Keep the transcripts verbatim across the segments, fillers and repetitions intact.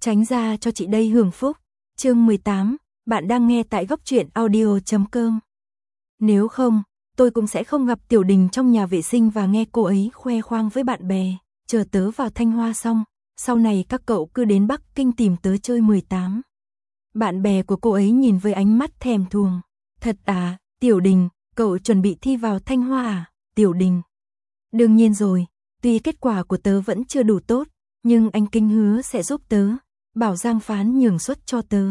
Tránh ra cho chị đây hưởng phúc. Chương mười tám, bạn đang nghe tại góc truyện audio chấm com. Nếu không, tôi cũng sẽ không gặp Tiểu Đình trong nhà vệ sinh và nghe cô ấy khoe khoang với bạn bè, chờ tớ vào Thanh Hoa xong, sau này các cậu cứ đến Bắc Kinh tìm tớ chơi mười tám. Bạn bè của cô ấy nhìn với ánh mắt thèm thuồng. Thật à, Tiểu Đình, cậu chuẩn bị thi vào Thanh Hoa à, Tiểu Đình? Đương nhiên rồi, tuy kết quả của tớ vẫn chưa đủ tốt, nhưng anh Kinh hứa sẽ giúp tớ, bảo Giang Phán nhường suất cho tớ.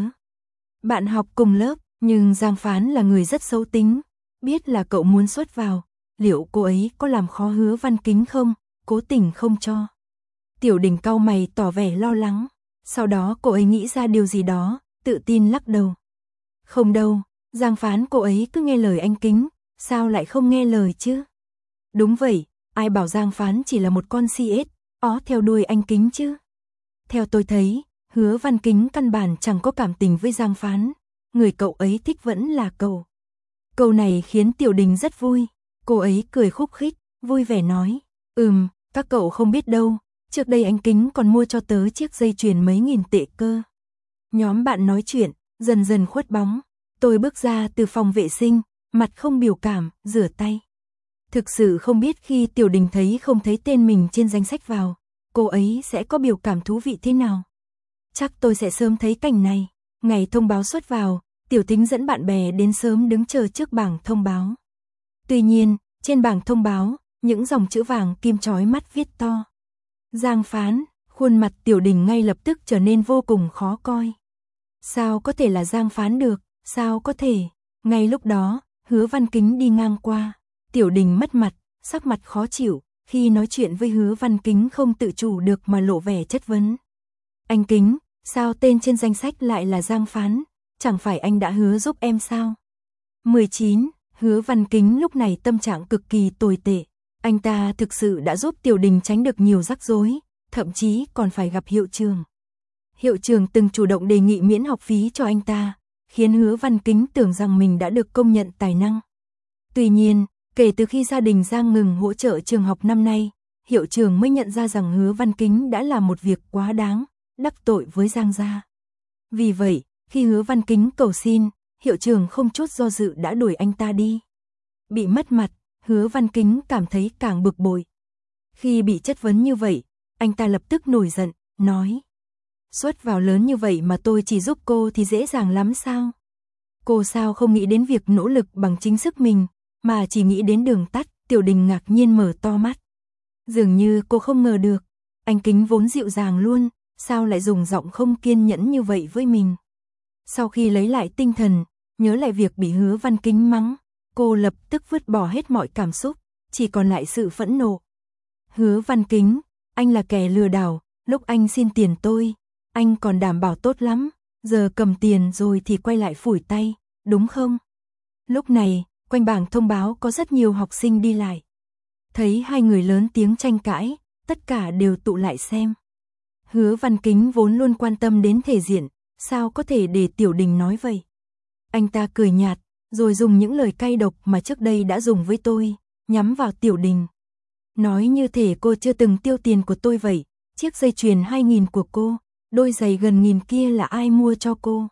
Bạn học cùng lớp, nhưng Giang Phán là người rất xấu tính, biết là cậu muốn suất vào, liệu cô ấy có làm khó Hứa Văn Kính không, cố tình không cho. Tiểu Đình cau mày tỏ vẻ lo lắng, sau đó cô ấy nghĩ ra điều gì đó, tự tin lắc đầu. Không đâu, Giang Phán cô ấy cứ nghe lời anh Kính, sao lại không nghe lời chứ? Đúng vậy, ai bảo Giang Phán chỉ là một con si ếch, ó theo đuôi anh Kính chứ? Theo tôi thấy, Hứa Văn Kính căn bản chẳng có cảm tình với Giang Phán, người cậu ấy thích vẫn là cậu. Câu này khiến Tiểu Đình rất vui, cô ấy cười khúc khích, vui vẻ nói, ừm, các cậu không biết đâu, trước đây anh Kính còn mua cho tớ chiếc dây chuyền mấy nghìn tệ cơ. Nhóm bạn nói chuyện, dần dần khuất bóng, tôi bước ra từ phòng vệ sinh, mặt không biểu cảm, rửa tay. Thực sự không biết khi Tiểu Đình thấy không thấy tên mình trên danh sách vào, cô ấy sẽ có biểu cảm thú vị thế nào. Chắc tôi sẽ sớm thấy cảnh này. Ngày thông báo xuất vào, Tiểu Thính dẫn bạn bè đến sớm đứng chờ trước bảng thông báo. Tuy nhiên, trên bảng thông báo, những dòng chữ vàng kim chói mắt viết to. Giang Phán, khuôn mặt Tiểu Đình ngay lập tức trở nên vô cùng khó coi. Sao có thể là Giang Phán được, sao có thể? Ngay lúc đó, Hứa Văn Kính đi ngang qua. Tiểu Đình mất mặt, sắc mặt khó chịu, khi nói chuyện với Hứa Văn Kính không tự chủ được mà lộ vẻ chất vấn. Anh Kính, sao tên trên danh sách lại là Giang Phán, chẳng phải anh đã hứa giúp em sao? mười chín, Hứa Văn Kính lúc này tâm trạng cực kỳ tồi tệ, anh ta thực sự đã giúp Tiểu Đình tránh được nhiều rắc rối, thậm chí còn phải gặp hiệu trưởng. Hiệu trưởng từng chủ động đề nghị miễn học phí cho anh ta, khiến Hứa Văn Kính tưởng rằng mình đã được công nhận tài năng. Tuy nhiên, kể từ khi gia đình Giang ngừng hỗ trợ trường học năm nay, hiệu trưởng mới nhận ra rằng Hứa Văn Kính đã làm một việc quá đáng, đắc tội với Giang gia. Vì vậy, khi Hứa Văn Kính cầu xin, hiệu trưởng không chút do dự đã đuổi anh ta đi. Bị mất mặt, Hứa Văn Kính cảm thấy càng bực bội. Khi bị chất vấn như vậy, anh ta lập tức nổi giận, nói: Suất vào lớn như vậy mà tôi chỉ giúp cô thì dễ dàng lắm sao? Cô sao không nghĩ đến việc nỗ lực bằng chính sức mình, mà chỉ nghĩ đến đường tắt? Tiểu Đình ngạc nhiên mở to mắt. Dường như cô không ngờ được, anh Kính vốn dịu dàng luôn, sao lại dùng giọng không kiên nhẫn như vậy với mình. Sau khi lấy lại tinh thần, nhớ lại việc bị Hứa Văn Kính mắng, cô lập tức vứt bỏ hết mọi cảm xúc, chỉ còn lại sự phẫn nộ. Hứa Văn Kính, anh là kẻ lừa đảo, lúc anh xin tiền tôi, anh còn đảm bảo tốt lắm, giờ cầm tiền rồi thì quay lại phủi tay, đúng không? Lúc này, quanh bảng thông báo có rất nhiều học sinh đi lại. Thấy hai người lớn tiếng tranh cãi, tất cả đều tụ lại xem. Hứa Văn Kính vốn luôn quan tâm đến thể diện, sao có thể để Tiểu Đình nói vậy? Anh ta cười nhạt, rồi dùng những lời cay độc mà trước đây đã dùng với tôi, nhắm vào Tiểu Đình. Nói như thể cô chưa từng tiêu tiền của tôi vậy, chiếc dây chuyền hai nghìn của cô, đôi giày gần nghìn kia là ai mua cho cô?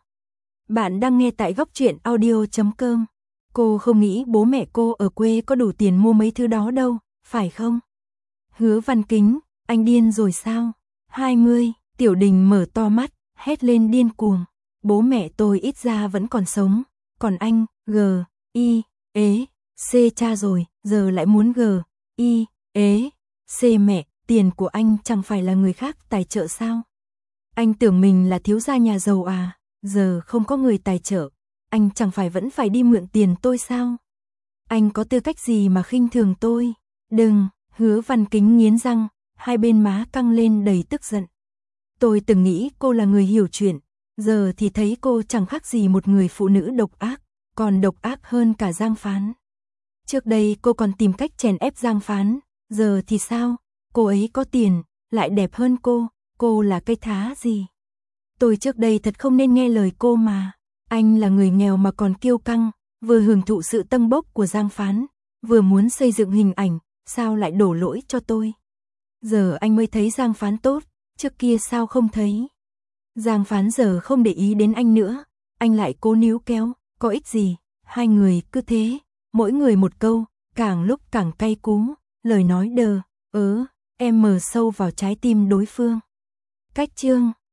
Bạn đang nghe tại góc truyện audio chấm com. Cô không nghĩ bố mẹ cô ở quê có đủ tiền mua mấy thứ đó đâu, phải không? Hứa Văn Kính, anh điên rồi sao? hai mươi, Tiểu Đình mở to mắt, hét lên điên cuồng. Bố mẹ tôi ít ra vẫn còn sống, còn anh, G, I, ế, C cha rồi, giờ lại muốn G, I, ế, C mẹ, tiền của anh chẳng phải là người khác tài trợ sao? Anh tưởng mình là thiếu gia nhà giàu à, giờ không có người tài trợ, anh chẳng phải vẫn phải đi mượn tiền tôi sao? Anh có tư cách gì mà khinh thường tôi? Đừng, Hứa Văn Kính nghiến răng, hai bên má căng lên đầy tức giận. Tôi từng nghĩ cô là người hiểu chuyện, giờ thì thấy cô chẳng khác gì một người phụ nữ độc ác, còn độc ác hơn cả Giang Phán. Trước đây cô còn tìm cách chèn ép Giang Phán, giờ thì sao? Cô ấy có tiền, lại đẹp hơn cô, cô là cây thá gì? Tôi trước đây thật không nên nghe lời cô mà. Anh là người nghèo mà còn kiêu căng, vừa hưởng thụ sự tâng bốc của Giang Phán, vừa muốn xây dựng hình ảnh, sao lại đổ lỗi cho tôi? Giờ anh mới thấy Giang Phán tốt, trước kia sao không thấy? Giang Phán giờ không để ý đến anh nữa, anh lại cố níu kéo, có ích gì, hai người cứ thế, mỗi người một câu, càng lúc càng cay cú, lời nói đờ, ớ, em mờ sâu vào trái tim đối phương. Cách chương